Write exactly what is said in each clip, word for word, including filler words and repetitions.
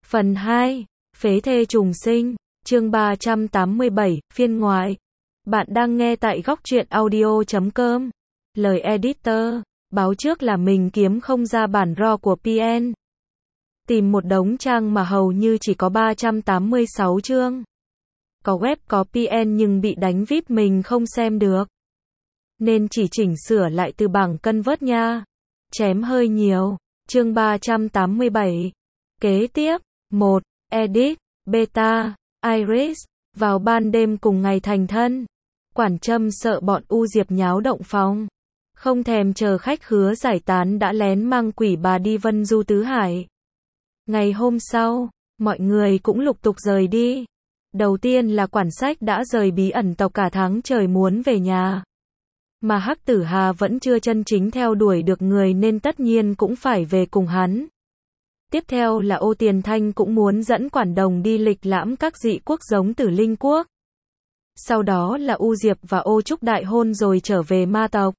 Phần hai. Phế thê trùng sinh. Chương ba trăm tám mươi bảy, phiên ngoại. Bạn đang nghe tại góc truyện audio chấm com. Lời editor. Báo trước là mình kiếm không ra bản raw của pê en. Tìm một đống trang mà hầu như chỉ có ba trăm tám mươi sáu chương. Có web có pê en nhưng bị đánh vê i pê mình không xem được. Nên chỉ chỉnh sửa lại từ bảng cân vớt nha. Chém hơi nhiều. Chương ba trăm tám mươi bảy. Kế tiếp. một. Edit. Beta. Iris. Vào ban đêm cùng ngày thành thân. Quản Trâm sợ bọn U Diệp nháo động phòng. Không thèm chờ khách khứa giải tán đã lén mang quỷ bà đi Vân Du Tứ Hải. Ngày hôm sau, mọi người cũng lục tục rời đi. Đầu tiên là Quản Sách đã rời bí ẩn tộc cả tháng trời muốn về nhà. Mà Hắc Tử Hà vẫn chưa chân chính theo đuổi được người nên tất nhiên cũng phải về cùng hắn. Tiếp theo là Ô Tiền Thanh cũng muốn dẫn Quản Đồng đi lịch lãm các dị quốc giống Tử Linh Quốc. Sau đó là U Diệp và Ô Trúc đại hôn rồi trở về ma tộc.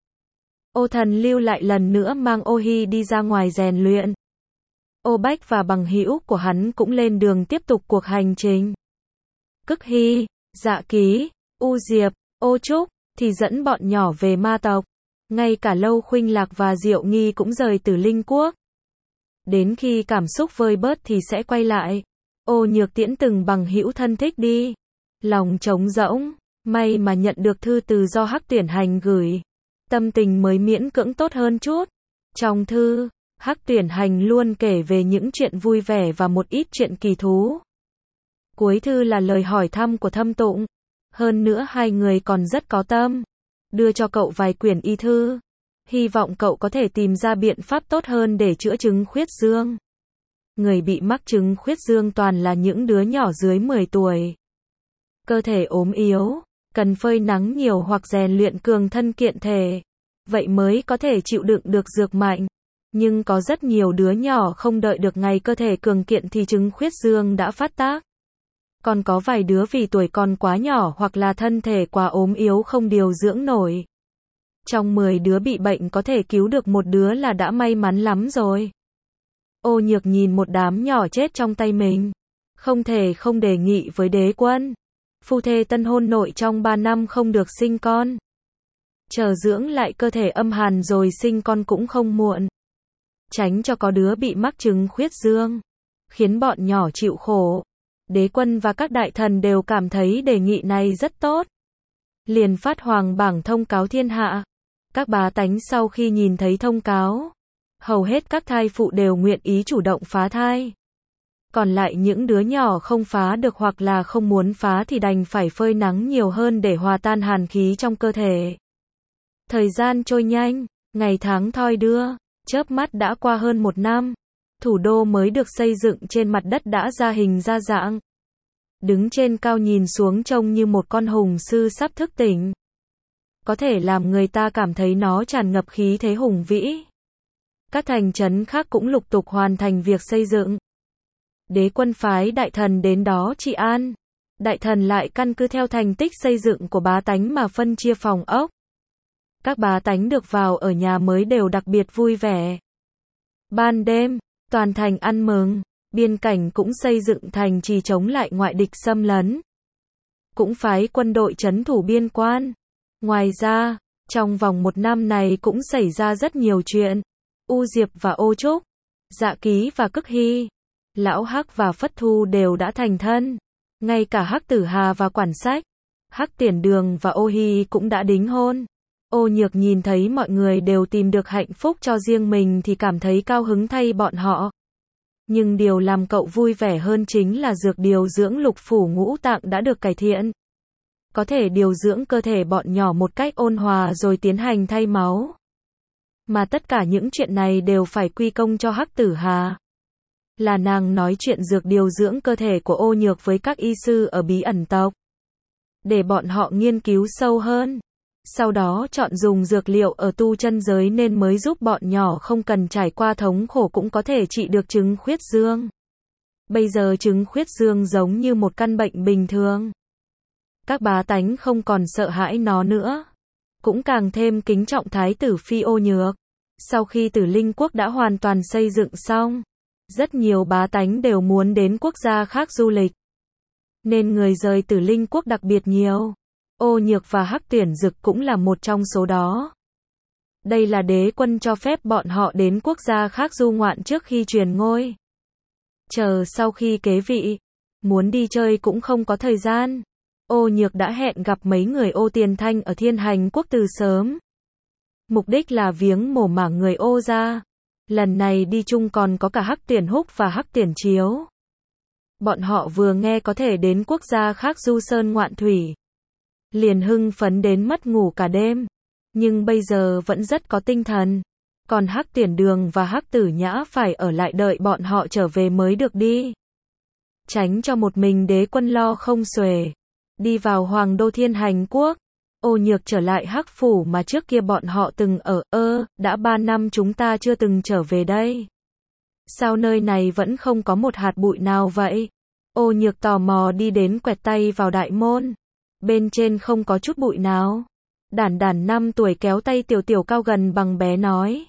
Ô Thần lưu lại lần nữa mang Ô Hi đi ra ngoài rèn luyện. Ô Bách và bằng hữu của hắn cũng lên đường tiếp tục cuộc hành trình. Cức Hi, Dạ Ký, U Diệp, Ô Trúc thì dẫn bọn nhỏ về ma tộc. Ngay cả Lâu Khuynh Lạc và Diệu Nghi cũng rời Tử Linh Quốc. Đến khi cảm xúc vơi bớt thì sẽ quay lại. Ô Nhược tiễn từng bằng hữu thân thích đi. Lòng trống rỗng, may mà nhận được thư từ do Hắc Tuyển Hành gửi. Tâm tình mới miễn cưỡng tốt hơn chút. Trong thư, Hắc Tuyển Hành luôn kể về những chuyện vui vẻ và một ít chuyện kỳ thú. Cuối thư là lời hỏi thăm của Thâm Tụng. Hơn nữa hai người còn rất có tâm. Đưa cho cậu vài quyển y thư. Hy vọng cậu có thể tìm ra biện pháp tốt hơn để chữa chứng khuyết dương. Người bị mắc chứng khuyết dương toàn là những đứa nhỏ dưới mười tuổi. Cơ thể ốm yếu, cần phơi nắng nhiều hoặc rèn luyện cường thân kiện thể. Vậy mới có thể chịu đựng được dược mạnh. Nhưng có rất nhiều đứa nhỏ không đợi được ngày cơ thể cường kiện thì chứng khuyết dương đã phát tác. Còn có vài đứa vì tuổi còn quá nhỏ hoặc là thân thể quá ốm yếu không điều dưỡng nổi. Trong mười đứa bị bệnh có thể cứu được một đứa là đã may mắn lắm rồi. Ô Nhược nhìn một đám nhỏ chết trong tay mình. Không thể không đề nghị với Đế Quân. Phu thê tân hôn nội trong ba năm không được sinh con. Chờ dưỡng lại cơ thể âm hàn rồi sinh con cũng không muộn. Tránh cho có đứa bị mắc chứng khuyết dương. Khiến bọn nhỏ chịu khổ. Đế Quân và các đại thần đều cảm thấy đề nghị này rất tốt. Liền phát hoàng bảng thông cáo thiên hạ. Các bá tánh sau khi nhìn thấy thông cáo, hầu hết các thai phụ đều nguyện ý chủ động phá thai. Còn lại những đứa nhỏ không phá được hoặc là không muốn phá thì đành phải phơi nắng nhiều hơn để hòa tan hàn khí trong cơ thể. Thời gian trôi nhanh, ngày tháng thoi đưa, chớp mắt đã qua hơn một năm. Thủ đô mới được xây dựng trên mặt đất đã ra hình ra dạng. Đứng trên cao nhìn xuống trông như một con hùng sư sắp thức tỉnh. Có thể làm người ta cảm thấy nó tràn ngập khí thế hùng vĩ. Các thành trấn khác cũng lục tục hoàn thành việc xây dựng. Đế Quân phái đại thần đến đó trị an. Đại thần lại căn cứ theo thành tích xây dựng của bá tánh mà phân chia phòng ốc. Các bá tánh được vào ở nhà mới đều đặc biệt vui vẻ. Ban đêm, toàn thành ăn mừng. Biên cảnh cũng xây dựng thành trì chống lại ngoại địch xâm lấn. Cũng phái quân đội trấn thủ biên quan. Ngoài ra, trong vòng một năm này cũng xảy ra rất nhiều chuyện. U Diệp và Ô Trúc, Dạ Ký và Cức Hi, Lão Hắc và Phất Thu đều đã thành thân. Ngay cả Hắc Tử Hà và Quản Sách, Hắc Tiền Đường và Ô Hi cũng đã đính hôn. Ô Nhược nhìn thấy mọi người đều tìm được hạnh phúc cho riêng mình thì cảm thấy cao hứng thay bọn họ. Nhưng điều làm cậu vui vẻ hơn chính là dược điều dưỡng lục phủ ngũ tạng đã được cải thiện. Có thể điều dưỡng cơ thể bọn nhỏ một cách ôn hòa rồi tiến hành thay máu. Mà tất cả những chuyện này đều phải quy công cho Hắc Tử Hà. Là nàng nói chuyện dược điều dưỡng cơ thể của Ô Nhược với các y sư ở bí ẩn tộc. Để bọn họ nghiên cứu sâu hơn. Sau đó chọn dùng dược liệu ở tu chân giới nên mới giúp bọn nhỏ không cần trải qua thống khổ cũng có thể trị được chứng khuyết dương. Bây giờ chứng khuyết dương giống như một căn bệnh bình thường. Các bá tánh không còn sợ hãi nó nữa. Cũng càng thêm kính trọng thái tử phi Ô Nhược. Sau khi Tử Linh Quốc đã hoàn toàn xây dựng xong, Rất nhiều bá tánh đều muốn đến quốc gia khác du lịch. Nên người rời Tử Linh quốc đặc biệt nhiều. Ô Nhược và Hắc Tuyển Dực cũng là một trong số đó. Đây là đế quân cho phép bọn họ đến quốc gia khác du ngoạn trước khi truyền ngôi. Chờ sau khi kế vị, muốn đi chơi cũng không có thời gian. Ô Nhược đã hẹn gặp mấy người Ô Tiền Thanh ở Thiên Hành quốc từ sớm. Mục đích là viếng mồ mả người Ô ra. Lần này đi chung còn có cả Hắc Tuyển Húc và Hắc Tuyển Chiếu. Bọn họ vừa nghe có thể đến quốc gia khác du sơn ngoạn thủy, liền hưng phấn đến mất ngủ cả đêm. Nhưng bây giờ vẫn rất có tinh thần. Còn Hắc Tuyển Đường và Hắc Tử Nhã phải ở lại đợi bọn họ trở về mới được đi. Tránh cho một mình đế quân lo không xuể. Đi vào Hoàng đô Thiên Hành quốc. Ô Nhược trở lại Hắc phủ mà trước kia bọn họ từng ở. Ơ, đã ba năm chúng ta chưa từng trở về đây. Sao nơi này vẫn không có một hạt bụi nào vậy? Ô Nhược tò mò đi đến quẹt tay vào đại môn. Bên trên không có chút bụi nào. Đản đản năm tuổi kéo tay Tiểu Tiểu cao gần bằng bé nói.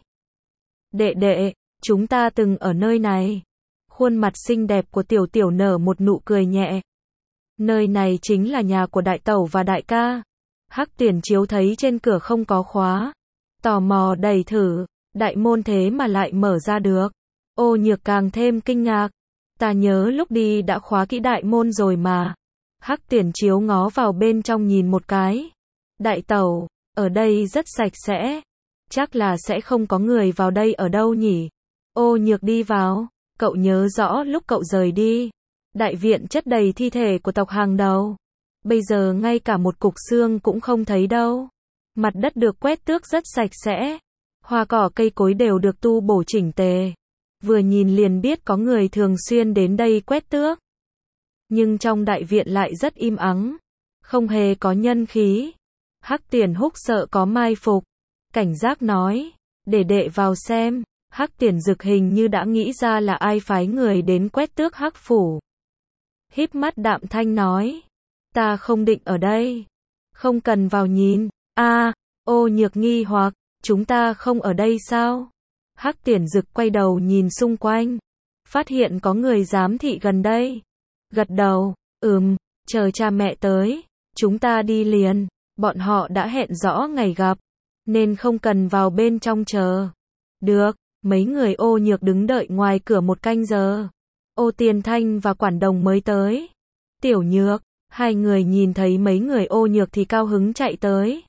Đệ đệ, chúng ta từng ở nơi này. Khuôn mặt xinh đẹp của Tiểu Tiểu nở một nụ cười nhẹ. Nơi này chính là nhà của đại tẩu và đại ca. Hắc Tuyển Chiếu thấy trên cửa không có khóa. Tò mò đẩy thử, đại môn thế mà lại mở ra được. Ô Nhược càng thêm kinh ngạc. Ta nhớ lúc đi đã khóa kỹ đại môn rồi mà. Hắc Tuyển Chiếu ngó vào bên trong nhìn một cái. Đại tẩu, ở đây rất sạch sẽ. Chắc là sẽ không có người vào đây ở đâu nhỉ. Ô Nhược đi vào. Cậu nhớ rõ lúc cậu rời đi. Đại viện chất đầy thi thể của tộc hàng đầu. Bây giờ ngay cả một cục xương cũng không thấy đâu. Mặt đất được quét tước rất sạch sẽ. Hoa cỏ cây cối đều được tu bổ chỉnh tề. Vừa nhìn liền biết có người thường xuyên đến đây quét tước. Nhưng trong đại viện lại rất im ắng. Không hề có nhân khí. Hắc Tuyển Húc sợ có mai phục. Cảnh giác nói. Để đệ vào xem. Hắc Tuyển Dực hình như đã nghĩ ra là ai phái người đến quét tước Hắc phủ. Híp mắt đạm thanh nói. Ta không định ở đây. Không cần vào nhìn. A, à, Ô Nhược nghi hoặc. Chúng ta không ở đây sao? Hắc Tuyển Dực quay đầu nhìn xung quanh. Phát hiện có người giám thị gần đây. Gật đầu. Ừm, chờ cha mẹ tới. Chúng ta đi liền. Bọn họ đã hẹn rõ ngày gặp. Nên không cần vào bên trong chờ. Được. Mấy người Ô Nhược đứng đợi ngoài cửa một canh giờ. Ô Tiền Thanh và Quản Đồng mới tới. Tiểu Nhược. Hai người nhìn thấy mấy người Ô Nhược thì cao hứng chạy tới.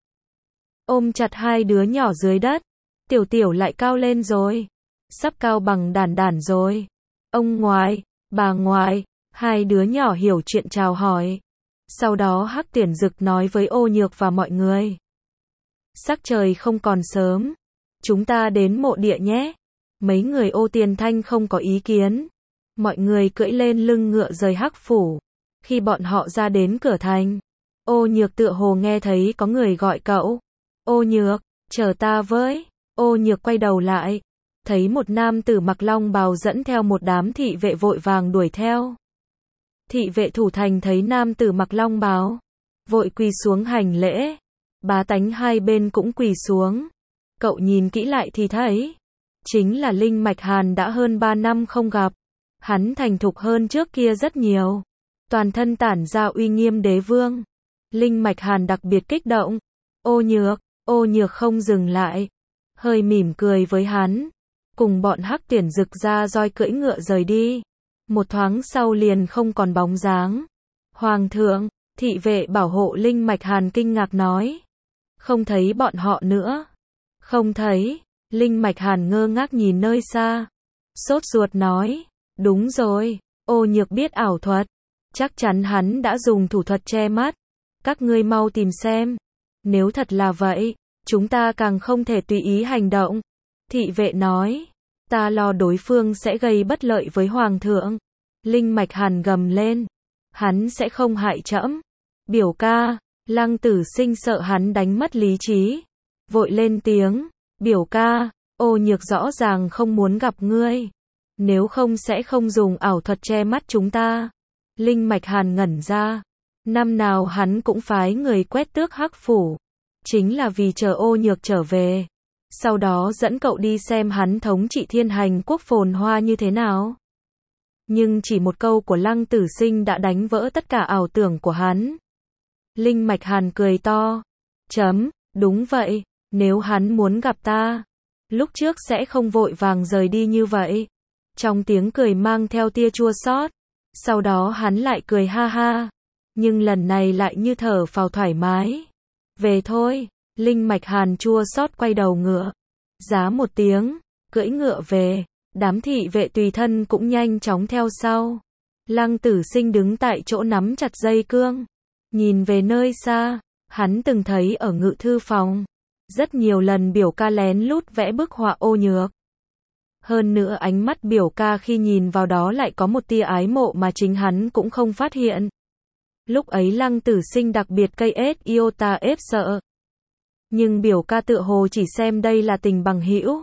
Ôm chặt hai đứa nhỏ dưới đất. Tiểu Tiểu lại cao lên rồi. Sắp cao bằng Đản Đản rồi. Ông ngoại, bà ngoại. Hai đứa nhỏ hiểu chuyện chào hỏi. Sau đó Hắc Tuyển Dực nói với Ô Nhược và mọi người. Sắc trời không còn sớm. Chúng ta đến mộ địa nhé. Mấy người Ô Tiền Thanh không có ý kiến. Mọi người cưỡi lên lưng ngựa rời Hắc phủ. Khi bọn họ ra đến cửa thành, Ô Nhược tựa hồ nghe thấy có người gọi cậu. Ô Nhược, chờ ta với. Ô Nhược quay đầu lại. Thấy một nam tử mặc long bào dẫn theo một đám thị vệ vội vàng đuổi theo. Thị vệ thủ thành thấy nam tử mặc long bào. Vội quỳ xuống hành lễ. Bá tánh hai bên cũng quỳ xuống. Cậu nhìn kỹ lại thì thấy. Chính là Linh Mạch Hàn đã hơn ba năm không gặp. Hắn thành thục hơn trước kia rất nhiều. Toàn thân tản ra uy nghiêm đế vương. Linh Mạch Hàn đặc biệt kích động. Ô Nhược, Ô Nhược không dừng lại. Hơi mỉm cười với hắn. Cùng bọn Hắc Tuyển Dực ra roi cưỡi ngựa rời đi. Một thoáng sau liền không còn bóng dáng. Hoàng thượng, thị vệ bảo hộ Linh Mạch Hàn kinh ngạc nói. Không thấy bọn họ nữa. Không thấy. Linh Mạch Hàn ngơ ngác nhìn nơi xa. Sốt ruột nói. Đúng rồi, Ô Nhược biết ảo thuật. Chắc chắn hắn đã dùng thủ thuật che mắt. Các ngươi mau tìm xem. Nếu thật là vậy, chúng ta càng không thể tùy ý hành động. Thị vệ nói. Ta lo đối phương sẽ gây bất lợi với Hoàng thượng. Linh Mạch Hàn gầm lên. Hắn sẽ không hại trẫm. Biểu ca, Lăng Tử Sinh sợ hắn đánh mất lý trí. Vội lên tiếng. Biểu ca, Ô Nhược rõ ràng không muốn gặp ngươi. Nếu không sẽ không dùng ảo thuật che mắt chúng ta. Linh Mạch Hàn ngẩn ra. Năm nào hắn cũng phái người quét tước Hắc phủ. Chính là vì chờ Ô Nhược trở về. Sau đó dẫn cậu đi xem hắn thống trị Thiên Hành quốc phồn hoa như thế nào. Nhưng chỉ một câu của Lăng Tử Sinh đã đánh vỡ tất cả ảo tưởng của hắn. Linh Mạch Hàn cười to. Chấm, đúng vậy, nếu hắn muốn gặp ta, lúc trước sẽ không vội vàng rời đi như vậy. Trong tiếng cười mang theo tia chua xót. Sau đó hắn lại cười ha ha. Nhưng lần này lại như thở phào thoải mái. Về thôi, Linh Mạch Hàn chua xót quay đầu ngựa. Giá một tiếng, cưỡi ngựa về. Đám thị vệ tùy thân cũng nhanh chóng theo sau. Lăng Tử Sinh đứng tại chỗ nắm chặt dây cương. Nhìn về nơi xa, hắn từng thấy ở ngự thư phòng. Rất nhiều lần biểu ca lén lút vẽ bức họa ô nhược. Hơn nữa ánh mắt biểu ca khi nhìn vào đó lại có một tia ái mộ mà chính hắn cũng không phát hiện. Lúc ấy Lăng Tử Sinh đặc biệt cây ết iota ép sợ. Nhưng biểu ca tựa hồ chỉ xem đây là tình bằng hữu.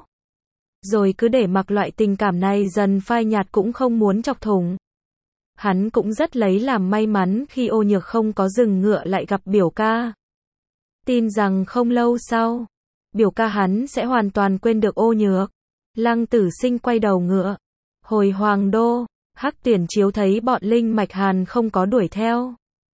Rồi cứ để mặc loại tình cảm này dần phai nhạt cũng không muốn chọc thủng. Hắn cũng rất lấy làm may mắn khi ô nhược không có dừng ngựa lại gặp biểu ca. Tin rằng không lâu sau, biểu ca hắn sẽ hoàn toàn quên được ô nhược. Lăng Tử Sinh quay đầu ngựa. Hồi Hoàng Đô, Hắc Tuyển Chiếu thấy bọn Linh Mạch Hàn không có đuổi theo.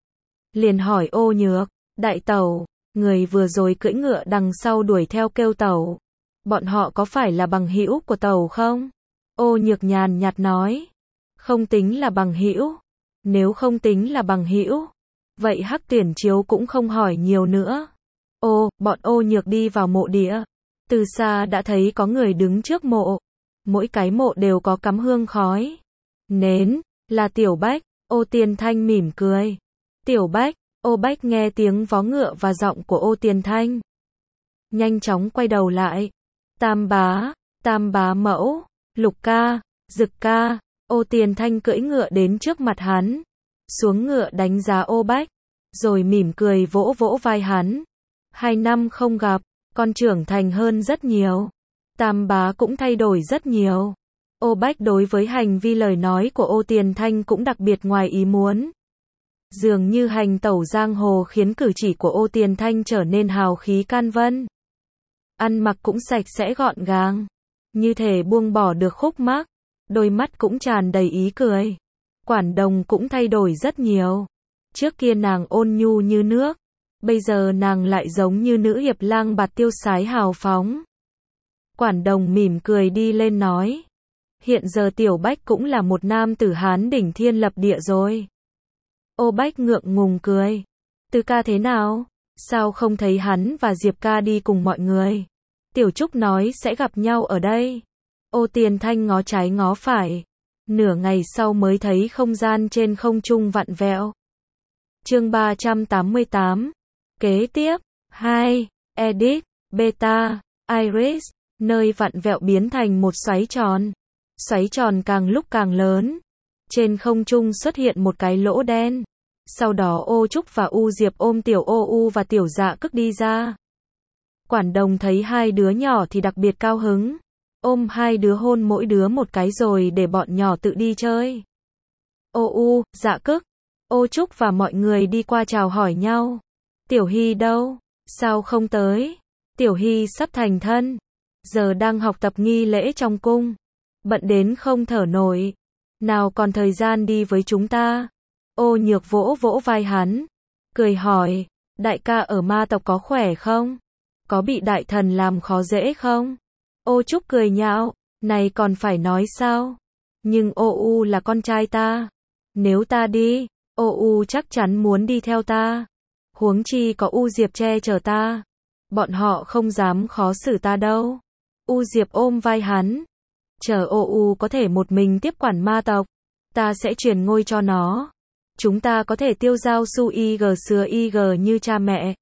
Liền hỏi ô nhược, đại tẩu, người vừa rồi cưỡi ngựa đằng sau đuổi theo kêu tẩu. Bọn họ có phải là bằng hữu của tẩu không? Ô nhược nhàn nhạt nói. Không tính là bằng hữu. Nếu không tính là bằng hữu, vậy Hắc Tuyển Chiếu cũng không hỏi nhiều nữa. Ô, bọn ô nhược đi vào mộ địa. Từ xa đã thấy có người đứng trước mộ. Mỗi cái mộ đều có cắm hương khói. Nến, là Tiểu Bách. Ô Tiền Thanh mỉm cười. Tiểu Bách, ô Bách nghe tiếng vó ngựa và giọng của ô Tiền Thanh. Nhanh chóng quay đầu lại. Tam bá, tam bá mẫu, Lục ca, Dực ca. Ô Tiền Thanh cưỡi ngựa đến trước mặt hắn. Xuống ngựa đánh giá ô Bách. Rồi mỉm cười vỗ vỗ vai hắn. Hai năm không gặp, con trưởng thành hơn rất nhiều. Tam bá cũng thay đổi rất nhiều. Ô Bách đối với hành vi lời nói của ô Tiền Thanh cũng đặc biệt ngoài ý muốn. Dường như hành tẩu giang hồ khiến cử chỉ của ô Tiền Thanh trở nên hào khí can vân. Ăn mặc cũng sạch sẽ gọn gàng. Như thể buông bỏ được khúc mắc. Đôi mắt cũng tràn đầy ý cười. Quản Đồng cũng thay đổi rất nhiều. Trước kia nàng ôn nhu như nước. Bây giờ nàng lại giống như nữ hiệp lang bạt tiêu sái hào phóng. Quản Đồng mỉm cười đi lên nói. Hiện giờ Tiểu Bách cũng là một nam tử Hán đỉnh thiên lập địa rồi. Ô Bách ngượng ngùng cười. Từ ca thế nào? Sao không thấy hắn và Diệp ca đi cùng mọi người? Tiểu Trúc nói sẽ gặp nhau ở đây. Ô Tiền Thanh ngó trái ngó phải. Nửa ngày sau mới thấy không gian trên không trung vặn vẹo. Chương ba trăm tám mươi tám. Kế tiếp. hai. Edit. Beta. Iris. Nơi vặn vẹo biến thành một xoáy tròn. Xoáy tròn càng lúc càng lớn. Trên không trung xuất hiện một cái lỗ đen. Sau đó Ô Trúc và U Diệp ôm Tiểu Ô U và Tiểu Dạ Cức đi ra. Quản Đồng thấy hai đứa nhỏ thì đặc biệt cao hứng. Ôm hai đứa hôn mỗi đứa một cái rồi để bọn nhỏ tự đi chơi. Ô U, Dạ Cức, Ô Trúc và mọi người đi qua chào hỏi nhau. Tiểu Hy đâu? Sao không tới? Tiểu Hy sắp thành thân. Giờ đang học tập nghi lễ trong cung. Bận đến không thở nổi. Nào còn thời gian đi với chúng ta. Ô Nhược vỗ vỗ vai hắn. Cười hỏi, đại ca ở ma tộc có khỏe không? Có bị đại thần làm khó dễ không? Ô Trúc cười nhạo, này còn phải nói sao? Nhưng Ô U là con trai ta. Nếu ta đi, Ô U chắc chắn muốn đi theo ta. Huống chi có U Diệp che chở ta. Bọn họ không dám khó xử ta đâu. U Diệp ôm vai hắn. Chờ Ô U có thể một mình tiếp quản ma tộc. Ta sẽ truyền ngôi cho nó. Chúng ta có thể tiêu giao su y g sừa y g như cha mẹ.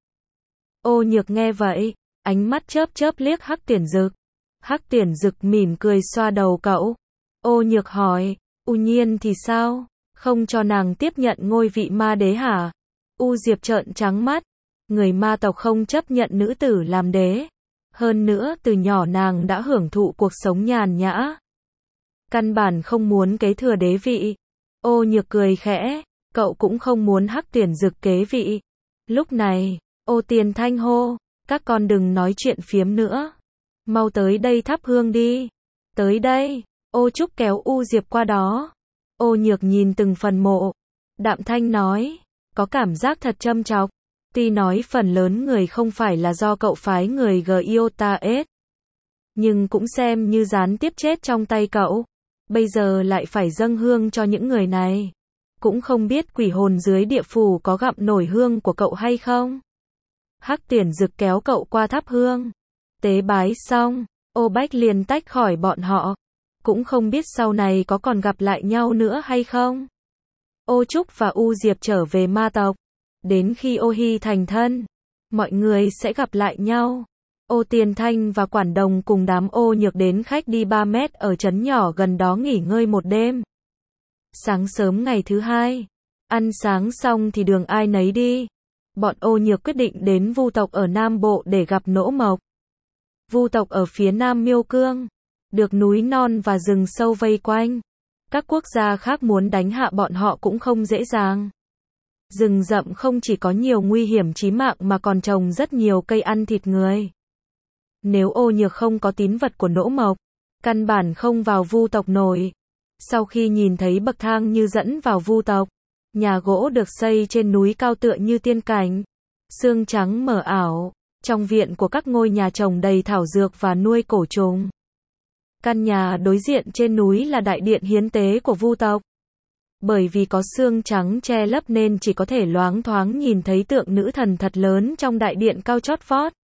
Ô Nhược nghe vậy, ánh mắt chớp chớp liếc Hắc Tuyển Dực. Hắc Tuyển Dực mỉm cười xoa đầu cậu. Ô Nhược hỏi, U Nhiên thì sao? Không cho nàng tiếp nhận ngôi vị ma đế hả? U Diệp trợn trắng mắt. Người ma tộc không chấp nhận nữ tử làm đế. Hơn nữa từ nhỏ nàng đã hưởng thụ cuộc sống nhàn nhã. Căn bản không muốn kế thừa đế vị. Ô Nhược cười khẽ. Cậu cũng không muốn Hắc Tuyển Dực kế vị. Lúc này, Ô Tiền Thanh hô. Các con đừng nói chuyện phiếm nữa. Mau tới đây thắp hương đi. Tới đây. Ô Trúc kéo U Diệp qua đó. Ô Nhược nhìn từng phần mộ. Đạm thanh nói. Có cảm giác thật châm chọc. Tuy nói phần lớn người không phải là do cậu phái người Giotaes. Nhưng cũng xem như gián tiếp chết trong tay cậu. Bây giờ lại phải dâng hương cho những người này. Cũng không biết quỷ hồn dưới địa phủ có gặm nổi hương của cậu hay không. Hắc Tuyển Dực kéo cậu qua thắp hương. Tế bái xong, Ô Bách liền tách khỏi bọn họ. Cũng không biết sau này có còn gặp lại nhau nữa hay không. Ô Trúc và U Diệp trở về ma tộc. Đến khi Ô Hy thành thân, mọi người sẽ gặp lại nhau. Ô Tiền Thanh và Quản Đồng cùng đám Ô Nhược đến khách đi ba mét ở trấn nhỏ gần đó nghỉ ngơi một đêm. Sáng sớm ngày thứ hai, ăn sáng xong thì đường ai nấy đi. Bọn Ô Nhược quyết định đến Vu tộc ở Nam Bộ để gặp Nỗ Mộc. Vu tộc ở phía Nam Miêu Cương, được núi non và rừng sâu vây quanh. Các quốc gia khác muốn đánh hạ bọn họ cũng không dễ dàng. Rừng rậm không chỉ có nhiều nguy hiểm chí mạng mà còn trồng rất nhiều cây ăn thịt người. Nếu Ô Nhược không có tín vật của Nỗ Mộc, căn bản không vào Vu tộc nổi. Sau khi nhìn thấy bậc thang như dẫn vào Vu tộc, nhà gỗ được xây trên núi cao tựa như tiên cảnh, sương trắng mờ ảo, trong viện của các ngôi nhà trồng đầy thảo dược và nuôi cổ trùng. Căn nhà đối diện trên núi là đại điện hiến tế của Vu tộc. Bởi vì có sương trắng che lấp nên chỉ có thể loáng thoáng nhìn thấy tượng nữ thần thật lớn trong đại điện cao chót vót.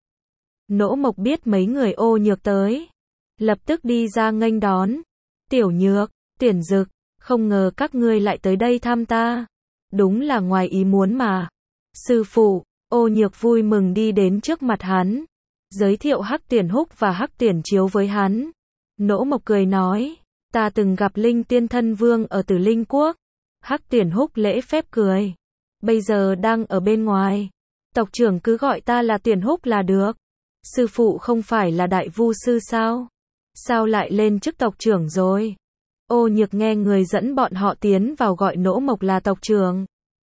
Nỗ Mộc biết mấy người Ô Nhược tới, lập tức đi ra nghênh đón. Tiểu Nhược, Tuyển Dực, không ngờ các ngươi lại tới đây thăm ta. Đúng là ngoài ý muốn mà. Sư phụ, Ô Nhược vui mừng đi đến trước mặt hắn, giới thiệu Hắc Tuyển Húc và Hắc Tuyển Chiếu với hắn. Nỗ Mộc cười nói, ta từng gặp Linh Tiên Thân Vương ở Tử Linh Quốc. Hắc Tuyển Húc lễ phép cười, bây giờ đang ở bên ngoài. Tộc trưởng cứ gọi ta là Tuyển Húc là được. Sư phụ không phải là đại vu sư sao? Sao lại lên chức tộc trưởng rồi? Ô Nhược nghe người dẫn bọn họ tiến vào gọi Nỗ Mộc là tộc trưởng.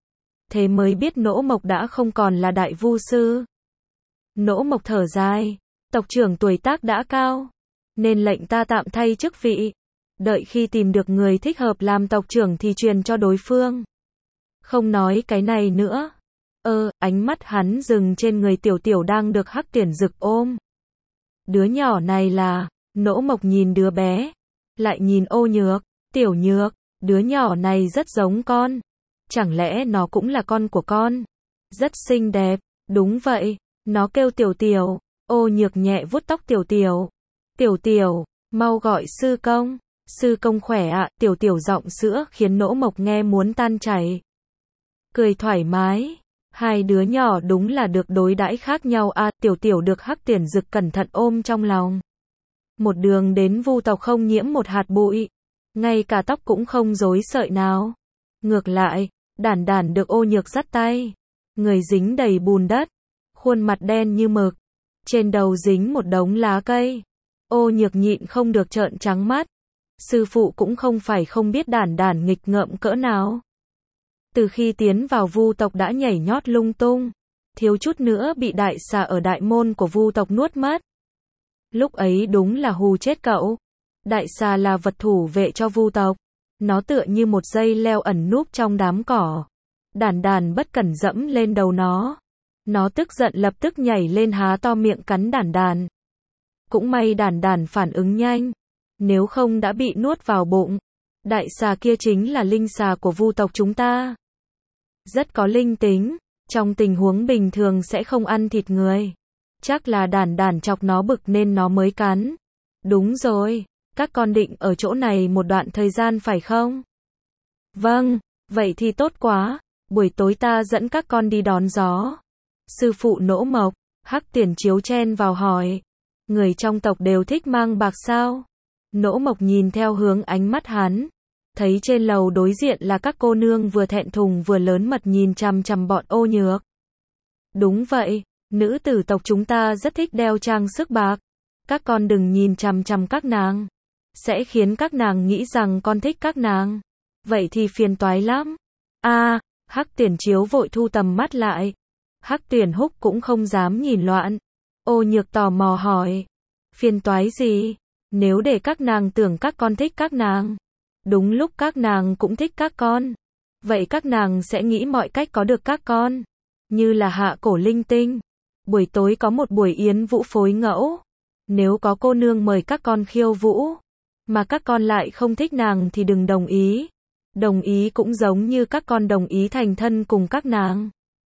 Thế mới biết Nỗ Mộc đã không còn là đại vu sư. Nỗ Mộc thở dài, tộc trưởng tuổi tác đã cao, nên lệnh ta tạm thay chức vị. Đợi khi tìm được người thích hợp làm tộc trưởng thì truyền cho đối phương. Không nói cái này nữa. Ơ, ánh mắt hắn dừng trên người Tiểu Tiểu đang được Hắc Tuyển Dực ôm. Đứa nhỏ này là, Nỗ Mộc nhìn đứa bé, lại nhìn Ô Nhược, Tiểu Nhược, đứa nhỏ này rất giống con. Chẳng lẽ nó cũng là con của con? Rất xinh đẹp, đúng vậy, nó kêu Tiểu Tiểu. Ô Nhược nhẹ vuốt tóc Tiểu Tiểu. Tiểu Tiểu, mau gọi sư công. Sư công khỏe ạ. Tiểu Tiểu giọng sữa khiến Nỗ Mộc nghe muốn tan chảy. Cười thoải mái. Hai đứa nhỏ đúng là được đối đãi khác nhau à. Tiểu Tiểu được Hắc Tuyển Dực cẩn thận ôm trong lòng. Một đường đến Vu tộc không nhiễm một hạt bụi, ngay cả tóc cũng không rối sợi nào. Ngược lại, Đản Đản được Ô Nhược dắt tay, người dính đầy bùn đất, khuôn mặt đen như mực, trên đầu dính một đống lá cây. Ô Nhược nhịn không được trợn trắng mắt. Sư phụ cũng không phải không biết Đản Đản nghịch ngợm cỡ nào. Từ khi tiến vào Vu tộc đã nhảy nhót lung tung, thiếu chút nữa bị đại xà ở đại môn của Vu tộc nuốt mất. Lúc ấy đúng là hù chết cậu. Đại xà là vật thủ vệ cho Vu tộc. Nó tựa như một dây leo ẩn núp trong đám cỏ. Đản Đản bất cẩn dẫm lên đầu nó. Nó tức giận lập tức nhảy lên há to miệng cắn Đản Đản. Cũng may Đản Đản phản ứng nhanh, nếu không đã bị nuốt vào bụng. Đại xà kia chính là linh xà của Vu tộc chúng ta. Rất có linh tính, trong tình huống bình thường sẽ không ăn thịt người. Chắc là Đản Đản chọc nó bực nên nó mới cắn. Đúng rồi, các con định ở chỗ này một đoạn thời gian phải không? Vâng, vậy thì tốt quá, buổi tối ta dẫn các con đi đón gió. Sư phụ Nỗ Mộc, Hắc Tuyển Chiếu chen vào hỏi. Người trong tộc đều thích mang bạc sao? Nỗ Mộc nhìn theo hướng ánh mắt hắn, thấy trên lầu đối diện là các cô nương vừa thẹn thùng vừa lớn mật nhìn chằm chằm bọn Ô Nhược. Đúng vậy, nữ tử tộc chúng ta rất thích đeo trang sức bạc. Các con đừng nhìn chằm chằm các nàng, sẽ khiến các nàng nghĩ rằng con thích các nàng. Vậy thì phiền toái lắm. A, à, Hắc Tuyển Chiếu vội thu tầm mắt lại. Hắc Tuyển Húc cũng không dám nhìn loạn. Ô Nhược tò mò hỏi, phiền toái gì? Nếu để các nàng tưởng các con thích các nàng, Đúng lúc các nàng cũng thích các con. Vậy các nàng sẽ nghĩ mọi cách có được các con. Như là hạ cổ linh tinh. Buổi tối có một buổi yến vũ phối ngẫu. Nếu có cô nương mời các con khiêu vũ, mà các con lại không thích nàng thì đừng đồng ý. Đồng ý cũng giống như các con đồng ý thành thân cùng các nàng.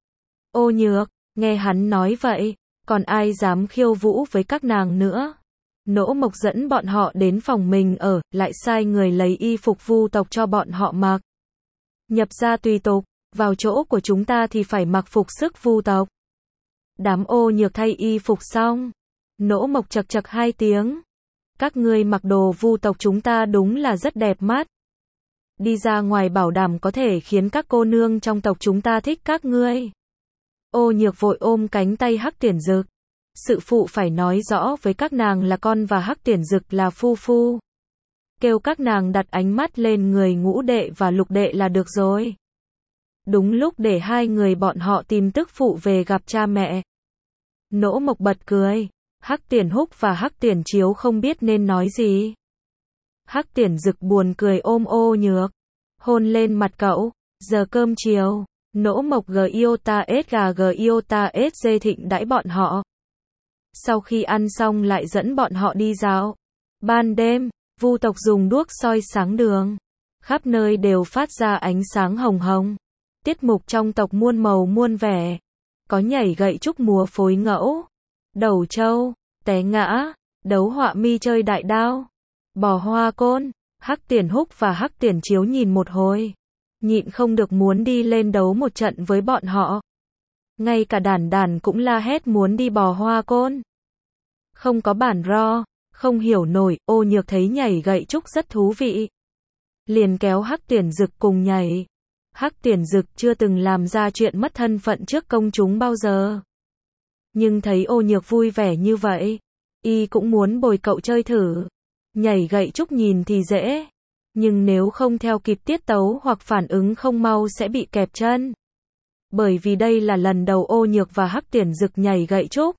Ô Nhược, nghe hắn nói vậy, còn ai dám khiêu vũ với các nàng nữa. Nỗ Mộc dẫn bọn họ đến phòng mình ở, lại sai người lấy y phục vu tộc cho bọn họ mặc. Nhập gia tùy tục, vào chỗ của chúng ta thì phải mặc phục sức vu tộc. Đám Ô Nhược thay y phục xong, Nỗ Mộc chậc chậc hai tiếng. Các ngươi mặc đồ vu tộc chúng ta đúng là rất đẹp mắt. Đi ra ngoài bảo đảm có thể khiến các cô nương trong tộc chúng ta thích các ngươi. Ô Nhược vội ôm cánh tay Hắc Tiền Dực. Sự phụ phải nói rõ với các nàng là con và Hắc Tiền Dực là phu phu. Kêu các nàng đặt ánh mắt lên người ngũ đệ và lục đệ là được rồi. Đúng lúc để hai người bọn họ tìm tức phụ về gặp cha mẹ. Nỗ Mộc bật cười. Hắc Tiền Húc và Hắc Tiền Chiếu không biết nên nói gì. Hắc Tiền Dực buồn cười ôm Ô Nhược, hôn lên mặt cậu. Giờ cơm chiều, Nỗ Mộc g iota s gà g iota s dê thịnh đãi bọn họ. Sau khi ăn xong lại dẫn bọn họ đi dạo. Ban đêm, vu tộc dùng đuốc soi sáng đường. Khắp nơi đều phát ra ánh sáng hồng hồng. Tiết mục trong tộc muôn màu muôn vẻ. Có nhảy gậy trúc múa phối ngẫu, đầu trâu, té ngã, đấu họa mi chơi đại đao, bò hoa côn. Hắc Tiền Húc và Hắc Tiền Chiếu nhìn một hồi, nhịn không được muốn đi lên đấu một trận với bọn họ. Ngay cả Đản Đản cũng la hét muốn đi bò hoa côn. Không có bản ro, không hiểu nổi. Ô Nhược thấy nhảy gậy trúc rất thú vị, liền kéo Hắc Tiền Dực cùng nhảy. Hắc Tiền Dực chưa từng làm ra chuyện mất thân phận trước công chúng bao giờ. Nhưng thấy Ô Nhược vui vẻ như vậy, y cũng muốn bồi cậu chơi thử. Nhảy gậy trúc nhìn thì dễ, nhưng nếu không theo kịp tiết tấu hoặc phản ứng không mau sẽ bị kẹp chân. Bởi vì đây là lần đầu Ô Nhược và Hắc Tiền Dực nhảy gậy trúc,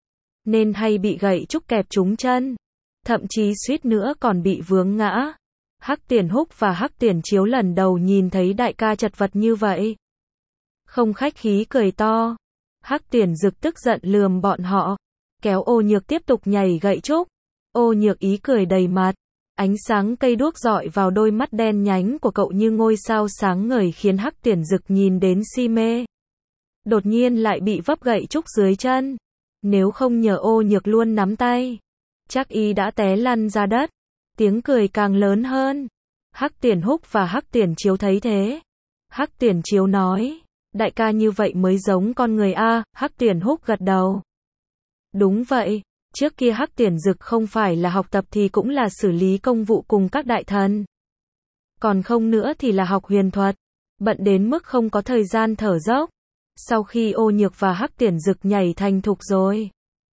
nên hay bị gậy trúc kẹp trúng chân, thậm chí suýt nữa còn bị vướng ngã. Hắc Tiền Húc và Hắc Tiền Chiếu lần đầu nhìn thấy đại ca chật vật như vậy, không khách khí cười to. Hắc Tiền Dực tức giận lườm bọn họ, kéo Ô Nhược tiếp tục nhảy gậy trúc. Ô Nhược ý cười đầy mặt, ánh sáng cây đuốc rọi vào đôi mắt đen nhánh của cậu như ngôi sao sáng ngời khiến Hắc Tiền Dực nhìn đến si mê. Đột nhiên lại bị vấp gậy trúc dưới chân. Nếu không nhờ Ô Nhược luôn nắm tay, chắc y đã té lăn ra đất. Tiếng cười càng lớn hơn. Hắc Tiền Húc và Hắc Tiền Chiếu thấy thế. Hắc Tiền Chiếu nói, đại ca như vậy mới giống con người a. Hắc Tiền Húc gật đầu. Đúng vậy, trước kia Hắc Tiền Dực không phải là học tập thì cũng là xử lý công vụ cùng các đại thần. Còn không nữa thì là học huyền thuật, bận đến mức không có thời gian thở dốc. Sau khi Ô Nhược và Hắc Tiền Dực nhảy thành thục rồi,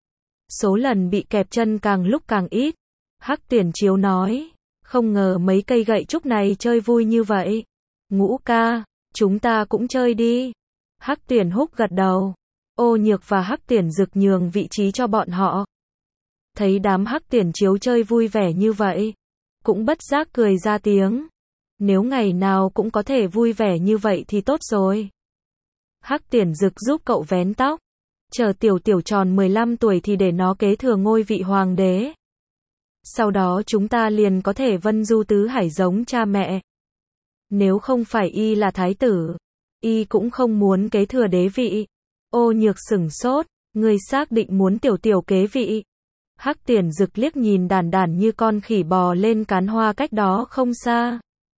số lần bị kẹp chân càng lúc càng ít. Hắc Tiền Chiếu nói, không ngờ mấy cây gậy trúc này chơi vui như vậy. Ngũ ca, chúng ta cũng chơi đi. Hắc Tiền Húc gật đầu. Ô Nhược và Hắc Tiền Dực nhường vị trí cho bọn họ. Thấy đám Hắc Tiền Chiếu chơi vui vẻ như vậy, cũng bất giác cười ra tiếng. Nếu ngày nào cũng có thể vui vẻ như vậy thì tốt rồi. Hắc Tiền Dực giúp cậu vén tóc. Chờ Tiểu Tiểu tròn mười lăm tuổi thì để nó kế thừa ngôi vị hoàng đế. Sau đó chúng ta liền có thể vân du tứ hải giống cha mẹ. Nếu không phải y là thái tử, y cũng không muốn kế thừa đế vị. Ô Nhược sửng sốt, người xác định muốn Tiểu Tiểu kế vị. Hắc Tiền Dực liếc nhìn Đản Đản như con khỉ bò lên cán hoa cách đó không xa.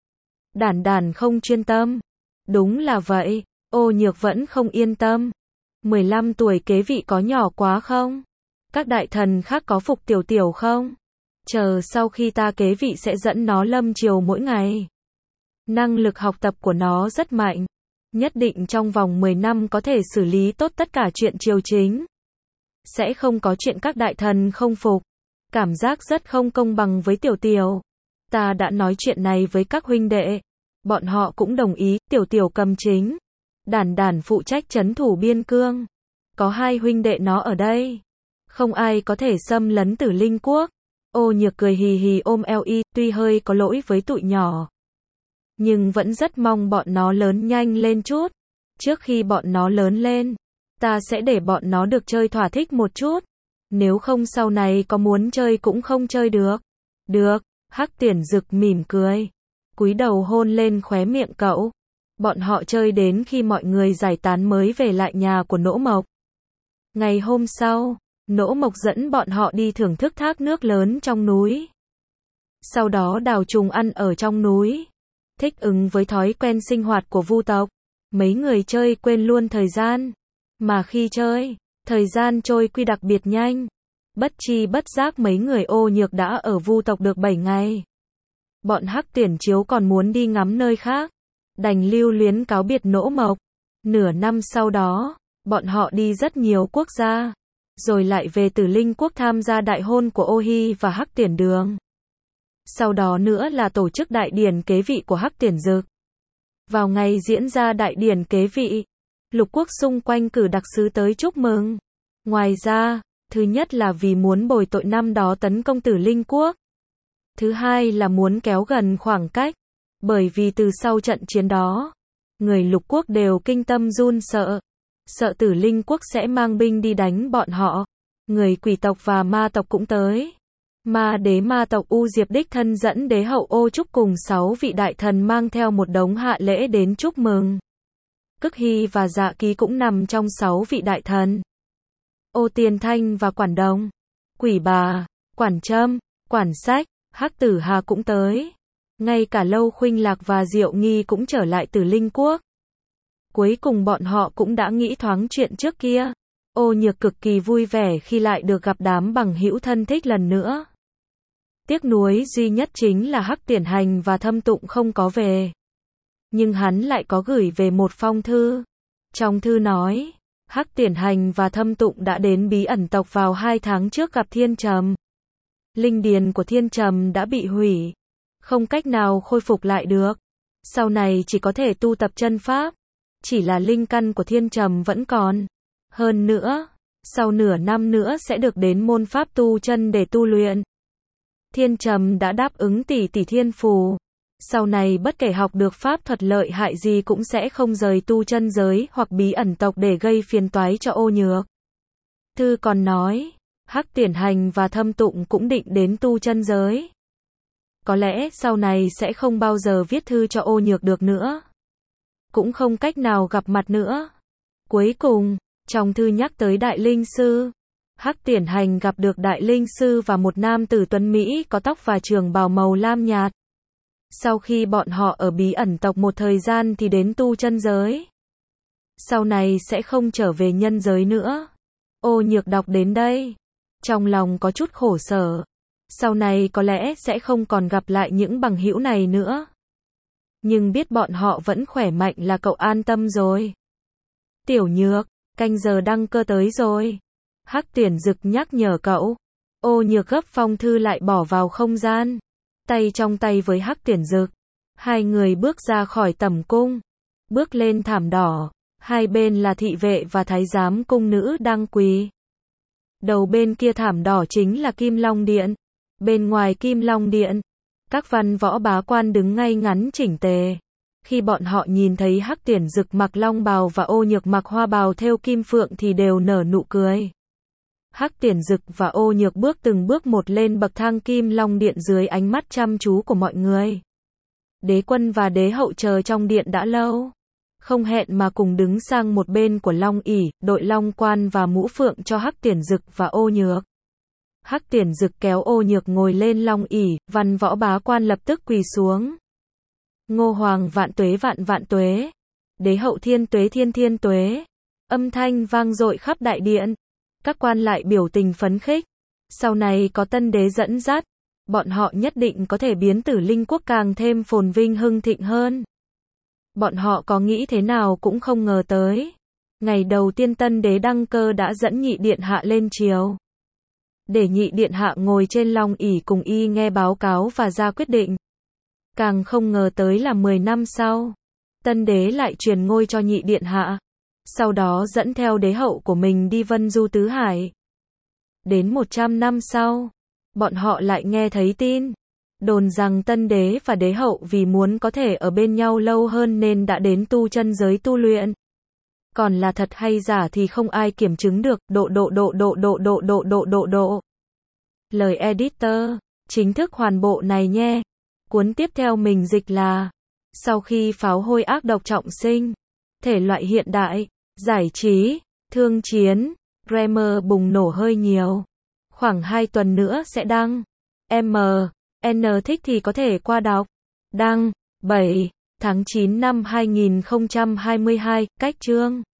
Đản Đản không chuyên tâm. Đúng là vậy, Ô Nhược vẫn không yên tâm. mười lăm tuổi kế vị có nhỏ quá không? Các đại thần khác có phục Tiểu Tiểu không? Chờ sau khi ta kế vị sẽ dẫn nó lâm triều mỗi ngày. Năng lực học tập của nó rất mạnh. Nhất định trong vòng mười năm có thể xử lý tốt tất cả chuyện triều chính. Sẽ không có chuyện các đại thần không phục. Cảm giác rất không công bằng với Tiểu Tiểu. Ta đã nói chuyện này với các huynh đệ. Bọn họ cũng đồng ý. Tiểu Tiểu cầm chính, Đản Đản phụ trách trấn thủ biên cương. Có hai huynh đệ nó ở đây, không ai có thể xâm lấn Tử Linh Quốc. Ô Nhược cười hì hì ôm eo y, tuy hơi có lỗi với tụi nhỏ, nhưng vẫn rất mong bọn nó lớn nhanh lên chút. Trước khi bọn nó lớn lên, ta sẽ để bọn nó được chơi thỏa thích một chút. Nếu không sau này có muốn chơi cũng không chơi được. Được, Hắc Tiền Dực mỉm cười, cúi đầu hôn lên khóe miệng cậu. Bọn họ chơi đến khi mọi người giải tán mới về lại nhà của Nỗ Mộc. Ngày hôm sau, Nỗ Mộc dẫn bọn họ đi thưởng thức thác nước lớn trong núi. Sau đó đào trùng ăn ở trong núi. Thích ứng với thói quen sinh hoạt của Vu tộc, mấy người chơi quên luôn thời gian. Mà khi chơi, thời gian trôi quy đặc biệt nhanh. Bất chi bất giác mấy người Ô Nhược đã ở Vu tộc được bảy ngày. Bọn Hắc Tiền Chiếu còn muốn đi ngắm nơi khác, đành lưu luyến cáo biệt Nỗ Mộc. Nửa năm sau đó, bọn họ đi rất nhiều quốc gia, rồi lại về Tử Linh quốc tham gia đại hôn của Ô Hi và Hắc Tiền Đường. Sau đó nữa là tổ chức đại điển kế vị của Hắc Tiền Dực. Vào ngày diễn ra đại điển kế vị, lục quốc xung quanh cử đặc sứ tới chúc mừng. Ngoài ra, thứ nhất là vì muốn bồi tội năm đó tấn công Tử Linh quốc. Thứ hai là muốn kéo gần khoảng cách, bởi vì từ sau trận chiến đó, người lục quốc đều kinh tâm run sợ. Sợ Tử Linh quốc sẽ mang binh đi đánh bọn họ. Người quỷ tộc và ma tộc cũng tới. Ma đế ma tộc U Diệp đích thân dẫn đế hậu Ô Trúc cùng sáu vị đại thần mang theo một đống hạ lễ đến chúc mừng. Cức Hy và Dạ Ký cũng nằm trong sáu vị đại thần. Ô Tiền Thanh và Quản Đồng, Quỷ Bà, Quản Trâm, Quản Sách, Hắc Tử Hà cũng tới. Ngay cả Lâu Khuynh Lạc và Diệu Nghi cũng trở lại Tử Linh quốc. Cuối cùng bọn họ cũng đã nghĩ thoáng chuyện trước kia. Ô Nhược cực kỳ vui vẻ khi lại được gặp đám bằng hữu thân thích lần nữa. Tiếc nuối duy nhất chính là Hắc Tiền Hành và Thâm Tụng không có về. Nhưng hắn lại có gửi về một phong thư. Trong thư nói, Hắc Tiền Hành và Thâm Tụng đã đến bí ẩn tộc vào hai tháng trước gặp Thiên Trầm. Linh điền của Thiên Trầm đã bị hủy, không cách nào khôi phục lại được. Sau này chỉ có thể tu tập chân pháp. Chỉ là linh căn của Thiên Trầm vẫn còn. Hơn nữa, sau nửa năm nữa sẽ được đến môn pháp tu chân để tu luyện. Thiên Trầm đã đáp ứng tỷ tỷ Thiên Phù. Sau này bất kể học được pháp thuật lợi hại gì cũng sẽ không rời tu chân giới hoặc bí ẩn tộc để gây phiền toái cho Ô Nhược. Thư còn nói, Hắc Tiền Hành và Thâm Tụng cũng định đến tu chân giới. Có lẽ sau này sẽ không bao giờ viết thư cho Ô Nhược được nữa. Cũng không cách nào gặp mặt nữa. Cuối cùng, trong thư nhắc tới Đại Linh Sư. Hắc Tiền Hành gặp được Đại Linh Sư và một nam tử tuấn Mỹ có tóc và trường bào màu lam nhạt. Sau khi bọn họ ở bí ẩn tộc một thời gian thì đến tu chân giới. Sau này sẽ không trở về nhân giới nữa. Ô Nhược đọc đến đây, trong lòng có chút khổ sở. Sau này có lẽ sẽ không còn gặp lại những bằng hữu này nữa. Nhưng biết bọn họ vẫn khỏe mạnh là cậu an tâm rồi. Tiểu Nhược, canh giờ đăng cơ tới rồi. Hắc Tiền Dực nhắc nhở cậu. Ô Nhược gấp phong thư lại bỏ vào không gian. Tay trong tay với Hắc Tiền Dực. Hai người bước ra khỏi tẩm cung. Bước lên thảm đỏ. Hai bên là thị vệ và thái giám cung nữ đang quỳ. Đầu bên kia thảm đỏ chính là Kim Long Điện. Bên ngoài Kim Long Điện, các văn võ bá quan đứng ngay ngắn chỉnh tề. Khi bọn họ nhìn thấy Hắc Tiền Dực mặc long bào và Ô Nhược mặc hoa bào thêu kim phượng thì đều nở nụ cười. Hắc Tiền Dực và Ô Nhược bước từng bước một lên bậc thang Kim Long Điện dưới ánh mắt chăm chú của mọi người. Đế quân và đế hậu chờ trong điện đã lâu. Không hẹn mà cùng đứng sang một bên của Long ỷ, đội long quan và mũ phượng cho Hắc Tiền Dực và Ô Nhược. Hắc Tiền Dực kéo Ô Nhược ngồi lên long ỷ, văn võ bá quan lập tức quỳ xuống. Ngô Hoàng vạn tuế vạn vạn tuế. Đế hậu thiên tuế thiên thiên tuế. Âm thanh vang dội khắp đại điện. Các quan lại biểu tình phấn khích. Sau này có tân đế dẫn dắt, bọn họ nhất định có thể biến Tử Linh quốc càng thêm phồn vinh hưng thịnh hơn. Bọn họ có nghĩ thế nào cũng không ngờ tới. Ngày đầu tiên tân đế đăng cơ đã dẫn nhị điện hạ lên triều. Để nhị điện hạ ngồi trên long ỷ cùng y nghe báo cáo và ra quyết định. Càng không ngờ tới là mười năm sau, tân đế lại truyền ngôi cho nhị điện hạ. Sau đó dẫn theo đế hậu của mình đi vân du tứ hải. Đến một trăm năm sau, bọn họ lại nghe thấy tin. Đồn rằng tân đế và đế hậu vì muốn có thể ở bên nhau lâu hơn nên đã đến tu chân giới tu luyện. Còn là thật hay giả thì không ai kiểm chứng được, độ độ độ độ độ độ độ độ độ độ. Lời editor, chính thức hoàn bộ này nhé. Cuốn tiếp theo mình dịch là sau khi pháo hôi ác độc trọng sinh, thể loại hiện đại, giải trí, thương chiến, grammar bùng nổ hơi nhiều. Khoảng hai tuần nữa sẽ đăng. M, N thích thì có thể qua đọc. Đăng, bảy tháng chín năm hai nghìn không trăm hai mươi hai, cách chương.